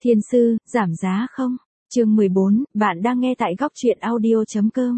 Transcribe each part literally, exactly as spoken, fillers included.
Thiên sư, giảm giá không? Chương mười bốn, bạn đang nghe tại góc truyện audio.com.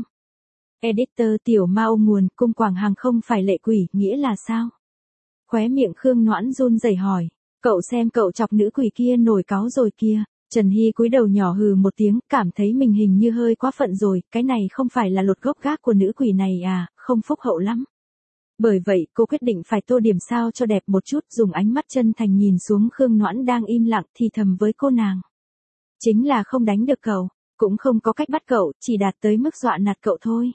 Editor Tiểu Mao nguồn cung Quảng Hàng không phải lệ quỷ, nghĩa là sao? Khóe miệng Khương Noãn run rẩy hỏi, cậu xem cậu chọc nữ quỷ kia nổi cáu rồi kia. Trần Hy cúi đầu nhỏ hừ một tiếng, cảm thấy mình hình như hơi quá phận rồi, cái này không phải là lột gốc gác của nữ quỷ này à, không phúc hậu lắm. Bởi vậy, cô quyết định phải tô điểm sao cho đẹp một chút, dùng ánh mắt chân thành nhìn xuống Khương Noãn đang im lặng thì thầm với cô nàng. Chính là không đánh được cậu, cũng không có cách bắt cậu, chỉ đạt tới mức dọa nạt cậu thôi.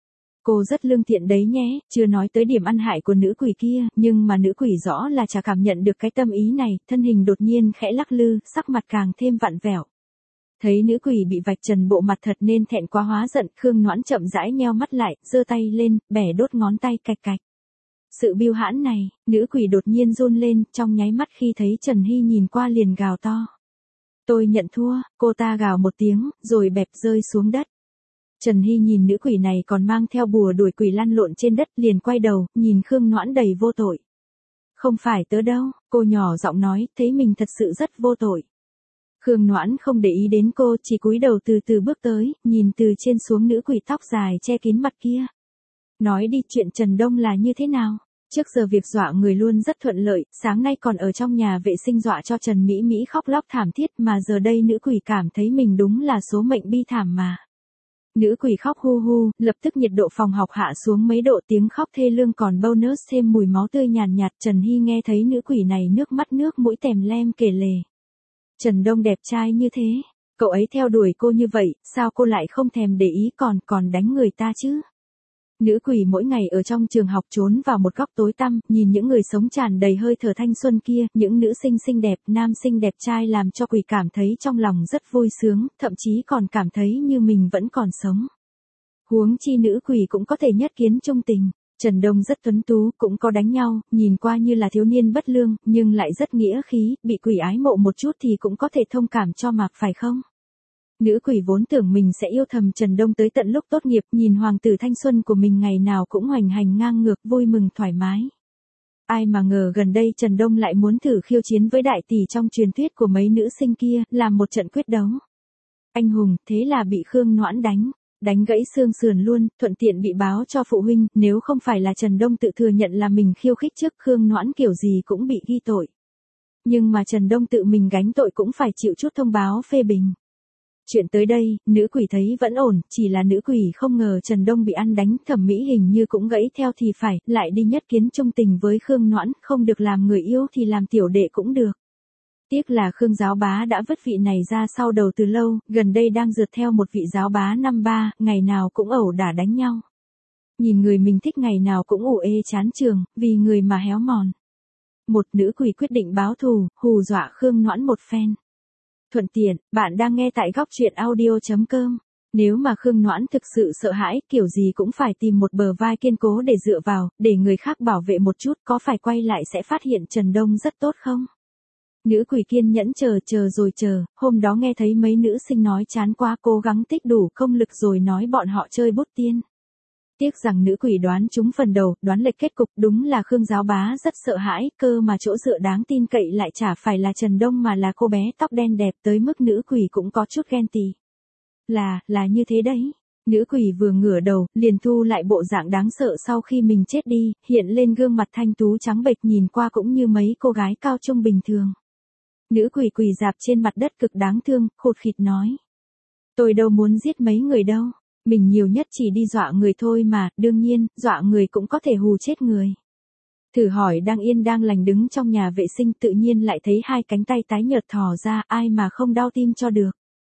Cô rất lương thiện đấy nhé, chưa nói tới điểm ăn hại của nữ quỷ kia, nhưng mà nữ quỷ rõ là chả cảm nhận được cái tâm ý này, thân hình đột nhiên khẽ lắc lư, sắc mặt càng thêm vặn vẹo. Thấy nữ quỷ bị vạch trần bộ mặt thật nên thẹn quá hóa giận, Khương Noãn chậm rãi nheo mắt lại, giơ tay lên, bẻ đốt ngón tay cạch cạch. Sự biêu hãn này, nữ quỷ đột nhiên run lên, trong nháy mắt khi thấy Trần Hy nhìn qua liền gào to. Tôi nhận thua, cô ta gào một tiếng, rồi bẹp rơi xuống đất. Trần Hy nhìn nữ quỷ này còn mang theo bùa đuổi quỷ lăn lộn trên đất, liền quay đầu, nhìn Khương Noãn đầy vô tội. Không phải tớ đâu, cô nhỏ giọng nói, thấy mình thật sự rất vô tội. Khương Noãn không để ý đến cô, chỉ cúi đầu từ từ bước tới, nhìn từ trên xuống nữ quỷ tóc dài che kín mặt kia. Nói đi, chuyện Trần Đông là như thế nào? Trước giờ việc dọa người luôn rất thuận lợi, sáng nay còn ở trong nhà vệ sinh dọa cho Trần Mỹ Mỹ khóc lóc thảm thiết, mà giờ đây nữ quỷ cảm thấy mình đúng là số mệnh bi thảm mà. Nữ quỷ khóc hu hu, lập tức nhiệt độ phòng học hạ xuống mấy độ, tiếng khóc thê lương còn bonus thêm mùi máu tươi nhàn nhạt, nhạt. Trần Hy nghe thấy nữ quỷ này nước mắt nước mũi tèm lem kể lể. Trần Đông đẹp trai như thế, cậu ấy theo đuổi cô như vậy, sao cô lại không thèm để ý còn còn đánh người ta chứ? Nữ quỷ mỗi ngày ở trong trường học trốn vào một góc tối tăm, nhìn những người sống tràn đầy hơi thở thanh xuân kia, những nữ sinh xinh đẹp, nam sinh đẹp trai làm cho quỷ cảm thấy trong lòng rất vui sướng, thậm chí còn cảm thấy như mình vẫn còn sống. Huống chi nữ quỷ cũng có thể nhất kiến chung tình. Trần Đông rất tuấn tú, cũng có đánh nhau, nhìn qua như là thiếu niên bất lương, nhưng lại rất nghĩa khí, bị quỷ ái mộ một chút thì cũng có thể thông cảm cho mà, phải không? Nữ quỷ vốn tưởng mình sẽ yêu thầm Trần Đông tới tận lúc tốt nghiệp, nhìn hoàng tử thanh xuân của mình ngày nào cũng hoành hành ngang ngược, vui mừng thoải mái. Ai mà ngờ gần đây Trần Đông lại muốn thử khiêu chiến với đại tỷ trong truyền thuyết của mấy nữ sinh kia, làm một trận quyết đấu. Anh hùng, thế là bị Khương Noãn đánh, đánh gãy xương sườn luôn, thuận tiện bị báo cho phụ huynh, nếu không phải là Trần Đông tự thừa nhận là mình khiêu khích trước, Khương Noãn kiểu gì cũng bị ghi tội. Nhưng mà Trần Đông tự mình gánh tội cũng phải chịu chút thông báo phê bình. Chuyện tới đây, nữ quỷ thấy vẫn ổn, chỉ là nữ quỷ không ngờ Trần Đông bị ăn đánh, thẩm mỹ hình như cũng gãy theo thì phải, lại đi nhất kiến chung tình với Khương Noãn, không được làm người yêu thì làm tiểu đệ cũng được. Tiếc là Khương giáo bá đã vứt vị này ra sau đầu từ lâu, gần đây đang rượt theo một vị giáo bá năm ba, ngày nào cũng ẩu đả đánh nhau. Nhìn người mình thích ngày nào cũng ủ ê chán trường, vì người mà héo mòn. Một nữ quỷ quyết định báo thù, hù dọa Khương Noãn một phen. Thuận tiện, bạn đang nghe tại góc truyện audio.com. Nếu mà Khương Noãn thực sự sợ hãi, kiểu gì cũng phải tìm một bờ vai kiên cố để dựa vào, để người khác bảo vệ một chút, có phải quay lại sẽ phát hiện Trần Đông rất tốt không? Nữ quỷ kiên nhẫn chờ chờ rồi chờ, hôm đó nghe thấy mấy nữ sinh nói chán quá, cố gắng tích đủ công lực rồi nói bọn họ chơi bút tiên. Tiếc rằng nữ quỷ đoán trúng phần đầu, đoán lệch kết cục, đúng là Khương giáo bá rất sợ hãi, cơ mà chỗ dựa đáng tin cậy lại chả phải là Trần Đông mà là cô bé tóc đen đẹp tới mức nữ quỷ cũng có chút ghen tị. Là, là như thế đấy. Nữ quỷ vừa ngửa đầu, liền thu lại bộ dạng đáng sợ sau khi mình chết đi, hiện lên gương mặt thanh tú trắng bệch nhìn qua cũng như mấy cô gái cao trung bình thường. Nữ quỷ quỳ dạp trên mặt đất cực đáng thương, khụt khịt nói. Tôi đâu muốn giết mấy người đâu. Mình nhiều nhất chỉ đi dọa người thôi mà, đương nhiên, dọa người cũng có thể hù chết người. Thử hỏi đang yên đang lành đứng trong nhà vệ sinh tự nhiên lại thấy hai cánh tay tái nhợt thò ra, ai mà không đau tim cho được.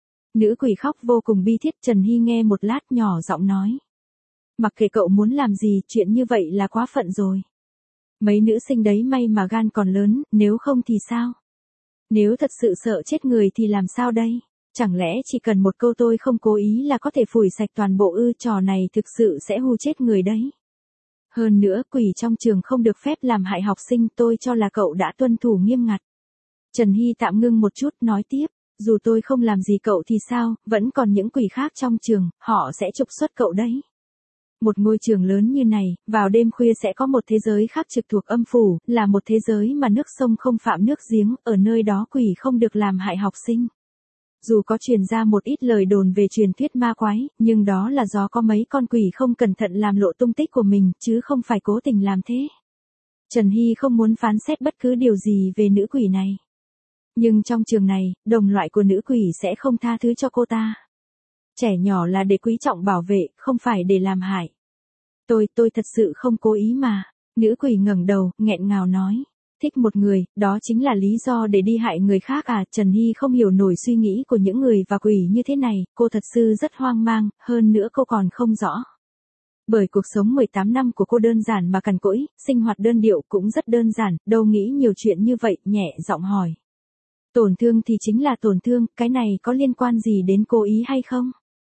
Nữ quỷ khóc vô cùng bi thiết, Trần Hy nghe một lát nhỏ giọng nói. Mặc kệ cậu muốn làm gì, chuyện như vậy là quá phận rồi. Mấy nữ sinh đấy may mà gan còn lớn, nếu không thì sao? Nếu thật sự sợ chết người thì làm sao đây? Chẳng lẽ chỉ cần một câu tôi không cố ý là có thể phủi sạch toàn bộ ư? Trò này thực sự sẽ hù chết người đấy. Hơn nữa, quỷ trong trường không được phép làm hại học sinh, tôi cho là cậu đã tuân thủ nghiêm ngặt. Trần Hy tạm ngưng một chút, nói tiếp, dù tôi không làm gì cậu thì sao, vẫn còn những quỷ khác trong trường, họ sẽ trục xuất cậu đấy. Một ngôi trường lớn như này, vào đêm khuya sẽ có một thế giới khác trực thuộc âm phủ, là một thế giới mà nước sông không phạm nước giếng, ở nơi đó quỷ không được làm hại học sinh. Dù có truyền ra một ít lời đồn về truyền thuyết ma quái, nhưng đó là do có mấy con quỷ không cẩn thận làm lộ tung tích của mình, chứ không phải cố tình làm thế. Trần Hy không muốn phán xét bất cứ điều gì về nữ quỷ này. Nhưng trong trường này, đồng loại của nữ quỷ sẽ không tha thứ cho cô ta. Trẻ nhỏ là để quý trọng bảo vệ, không phải để làm hại. Tôi, tôi thật sự không cố ý mà. Nữ quỷ ngẩng đầu, nghẹn ngào nói. Thích một người, đó chính là lý do để đi hại người khác à? Trần Hy không hiểu nổi suy nghĩ của những người và quỷ như thế này, cô thật sự rất hoang mang, hơn nữa cô còn không rõ. Bởi cuộc sống mười tám năm của cô đơn giản mà cằn cỗi, sinh hoạt đơn điệu cũng rất đơn giản, đâu nghĩ nhiều chuyện như vậy, nhẹ giọng hỏi. Tổn thương thì chính là tổn thương, cái này có liên quan gì đến cố ý hay không?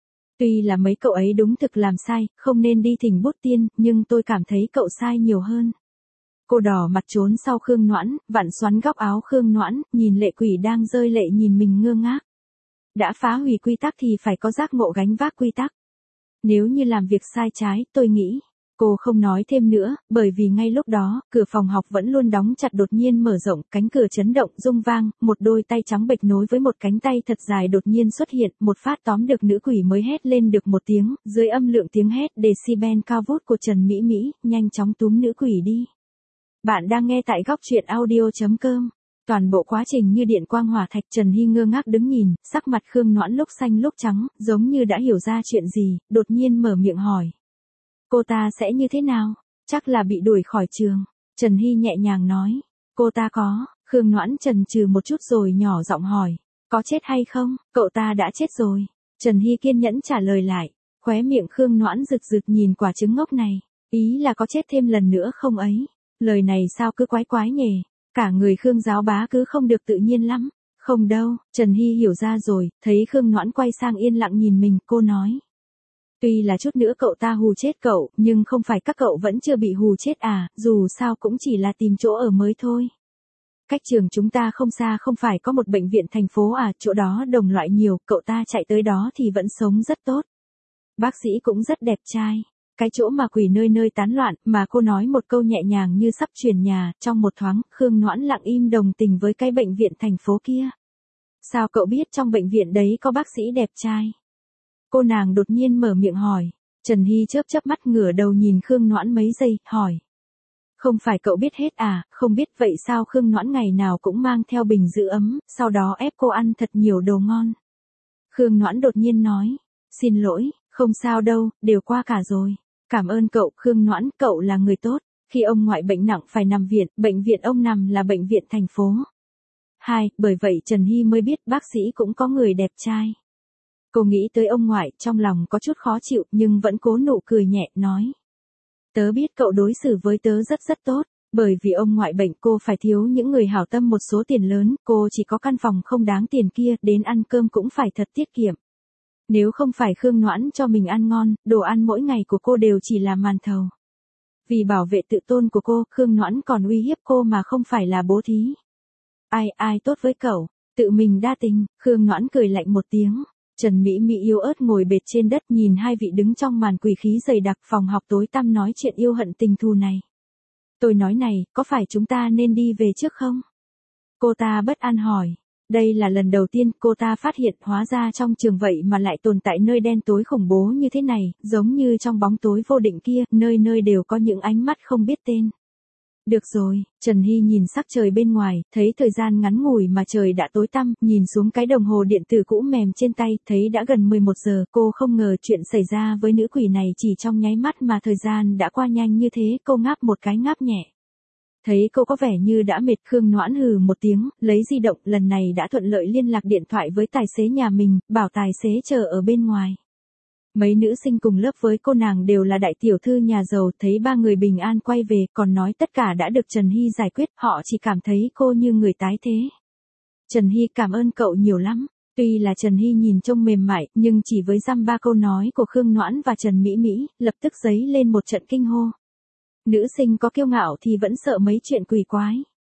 Tuy là mấy cậu ấy đúng thực làm sai, không nên đi thỉnh bút tiên, nhưng tôi cảm thấy cậu sai nhiều hơn. Cô đỏ mặt trốn sau Khương Noãn, vặn xoắn góc áo Khương Noãn, nhìn lệ quỷ đang rơi lệ nhìn mình ngơ ngác. Đã phá hủy quy tắc thì phải có giác ngộ gánh vác quy tắc. Nếu như làm việc sai trái, tôi nghĩ. Cô không nói thêm nữa, bởi vì ngay lúc đó, cửa phòng học vẫn luôn đóng chặt đột nhiên mở rộng, cánh cửa chấn động, rung vang, một đôi tay trắng bệch nối với một cánh tay thật dài đột nhiên xuất hiện, một phát tóm được nữ quỷ mới hét lên được một tiếng, dưới âm lượng tiếng hét decibel cao vút của Trần Mỹ Mỹ, nhanh chóng túm nữ quỷ đi. Bạn đang nghe tại góc truyện audio.com. Toàn bộ quá trình như điện quang hỏa thạch. Trần Hy ngơ ngác đứng nhìn, sắc mặt Khương Noãn lúc xanh lúc trắng, giống như đã hiểu ra chuyện gì, đột nhiên mở miệng hỏi. Cô ta sẽ như thế nào? Chắc là bị đuổi khỏi trường. Trần Hy nhẹ nhàng nói. Cô ta có. Khương Noãn chần chừ một chút rồi nhỏ giọng hỏi. Có chết hay không? Cậu ta đã chết rồi. Trần Hy kiên nhẫn trả lời lại. Khóe miệng Khương Noãn rực rực nhìn quả trứng ngốc này. Ý là có chết thêm lần nữa không ấy? Lời này sao cứ quái quái nhỉ? Cả người Khương giáo bá cứ không được tự nhiên lắm. Không đâu, Trần Hy hiểu ra rồi, thấy Khương Noãn quay sang yên lặng nhìn mình, cô nói. Tuy là chút nữa cậu ta hù chết cậu, nhưng không phải các cậu vẫn chưa bị hù chết à, dù sao cũng chỉ là tìm chỗ ở mới thôi. Cách trường chúng ta không xa không phải có một bệnh viện thành phố à, chỗ đó đồng loại nhiều, cậu ta chạy tới đó thì vẫn sống rất tốt. Bác sĩ cũng rất đẹp trai. Cái chỗ mà quỷ nơi nơi tán loạn, mà cô nói một câu nhẹ nhàng như sắp chuyển nhà, trong một thoáng, Khương Noãn lặng im đồng tình với cái bệnh viện thành phố kia. Sao cậu biết trong bệnh viện đấy có bác sĩ đẹp trai? Cô nàng đột nhiên mở miệng hỏi. Trần Hy chớp chớp mắt ngửa đầu nhìn Khương Noãn mấy giây, hỏi. Không phải cậu biết hết à, không biết vậy sao Khương Noãn ngày nào cũng mang theo bình giữ ấm, sau đó ép cô ăn thật nhiều đồ ngon. Khương Noãn đột nhiên nói. Xin lỗi, không sao đâu, đều qua cả rồi. Cảm ơn cậu, Khương Noãn, cậu là người tốt. Khi ông ngoại bệnh nặng phải nằm viện, bệnh viện ông nằm là bệnh viện thành phố. Hai, bởi vậy Trần Hy mới biết bác sĩ cũng có người đẹp trai. Cô nghĩ tới ông ngoại, trong lòng có chút khó chịu, nhưng vẫn cố nụ cười nhẹ, nói. Tớ biết cậu đối xử với tớ rất rất tốt, bởi vì ông ngoại bệnh cô phải thiếu những người hảo tâm một số tiền lớn, cô chỉ có căn phòng không đáng tiền kia, đến ăn cơm cũng phải thật tiết kiệm. Nếu không phải Khương Noãn cho mình ăn ngon, đồ ăn mỗi ngày của cô đều chỉ là màn thầu. Vì bảo vệ tự tôn của cô, Khương Noãn còn uy hiếp cô mà không phải là bố thí. Ai, ai tốt với cậu, tự mình đa tình. Khương Noãn cười lạnh một tiếng. Trần Mỹ Mỹ yếu ớt ngồi bệt trên đất nhìn hai vị đứng trong màn quỷ khí dày đặc phòng học tối tăm nói chuyện yêu hận tình thù này. Tôi nói này, có phải chúng ta nên đi về trước không? Cô ta bất an hỏi. Đây là lần đầu tiên cô ta phát hiện hóa ra trong trường vậy mà lại tồn tại nơi đen tối khủng bố như thế này, giống như trong bóng tối vô định kia, nơi nơi đều có những ánh mắt không biết tên. Được rồi, Trần Hy nhìn sắc trời bên ngoài, thấy thời gian ngắn ngủi mà trời đã tối tăm, nhìn xuống cái đồng hồ điện tử cũ mềm trên tay, thấy đã gần mười một giờ, cô không ngờ chuyện xảy ra với nữ quỷ này chỉ trong nháy mắt mà thời gian đã qua nhanh như thế, cô ngáp một cái ngáp nhẹ. Thấy cô có vẻ như đã mệt, Khương Noãn hừ một tiếng, lấy di động, lần này đã thuận lợi liên lạc điện thoại với tài xế nhà mình, bảo tài xế chờ ở bên ngoài. Mấy nữ sinh cùng lớp với cô nàng đều là đại tiểu thư nhà giàu, thấy ba người bình an quay về, còn nói tất cả đã được Trần Hy giải quyết, họ chỉ cảm thấy cô như người tái thế. Trần Hy cảm ơn cậu nhiều lắm. Tuy là Trần Hy nhìn trông mềm mại, nhưng chỉ với dăm ba câu nói của Khương Noãn và Trần Mỹ Mỹ, lập tức dấy lên một trận kinh hô. Nữ sinh có kiêu ngạo thì vẫn sợ mấy chuyện quỷ quái.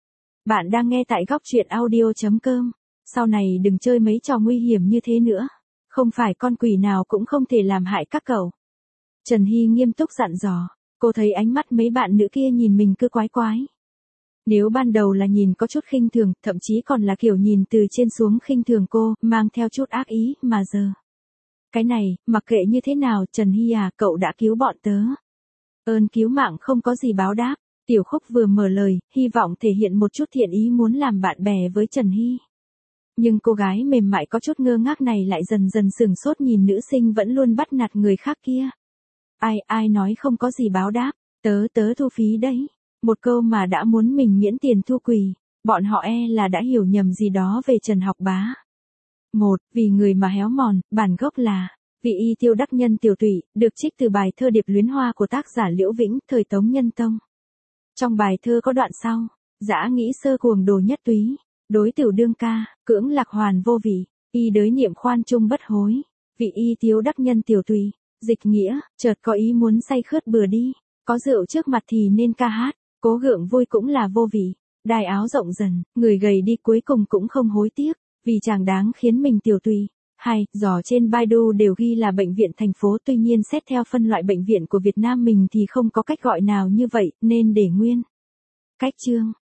Bạn đang nghe tại góc truyện audio.com. Sau này đừng chơi mấy trò nguy hiểm như thế nữa. Không phải con quỷ nào cũng không thể làm hại các cậu. Trần Hy nghiêm túc dặn dò, cô thấy ánh mắt mấy bạn nữ kia nhìn mình cứ quái quái. Nếu ban đầu là nhìn có chút khinh thường, thậm chí còn là kiểu nhìn từ trên xuống khinh thường cô, mang theo chút ác ý, mà giờ. Cái này, mặc kệ như thế nào, Trần Hy à, cậu đã cứu bọn tớ. Ơn cứu mạng không có gì báo đáp. Tiểu Khúc vừa mở lời, hy vọng thể hiện một chút thiện ý muốn làm bạn bè với Trần Hy. Nhưng cô gái mềm mại có chút ngơ ngác này lại dần dần sửng sốt nhìn nữ sinh vẫn luôn bắt nạt người khác kia. Ai, ai nói không có gì báo đáp, tớ tớ thu phí đấy. Một câu mà đã muốn mình miễn tiền thu quỳ, bọn họ e là đã hiểu nhầm gì đó về Trần Học Bá. Một, vì người mà héo mòn, bản gốc là, vị y tiêu đắc nhân tiểu tụy, được trích từ bài thơ Điệp Luyến Hoa của tác giả Liễu Vĩnh, thời Tống Nhân Tông. Trong bài thơ có đoạn sau, dã nghĩ sơ cuồng đồ nhất túy, đối tiểu đương ca, cưỡng lạc hoàn vô vị, y đới niệm khoan trung bất hối, vị y tiêu đắc nhân tiểu tùy, dịch nghĩa, chợt có ý muốn say khướt bừa đi, có rượu trước mặt thì nên ca hát, cố gượng vui cũng là vô vị, đai áo rộng dần, người gầy đi cuối cùng cũng không hối tiếc, vì chàng đáng khiến mình tiểu tùy. Hay, dò trên Baidu đều ghi là bệnh viện thành phố, tuy nhiên xét theo phân loại bệnh viện của Việt Nam mình thì không có cách gọi nào như vậy, nên để nguyên. Cách chương